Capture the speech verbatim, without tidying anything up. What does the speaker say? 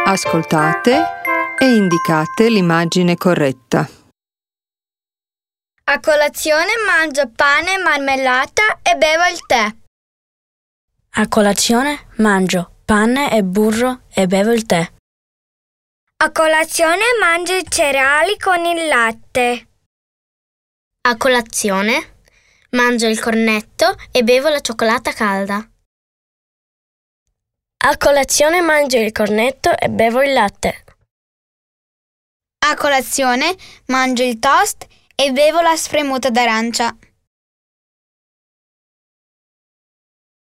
Ascoltate e indicate l'immagine corretta. A colazione mangio pane, marmellata e bevo il tè. A colazione mangio pane e burro e bevo il tè. A colazione mangio i cereali con il latte. A colazione mangio il cornetto e bevo la cioccolata calda. A colazione mangio il cornetto e bevo il latte. A colazione mangio il toast e bevo la spremuta d'arancia.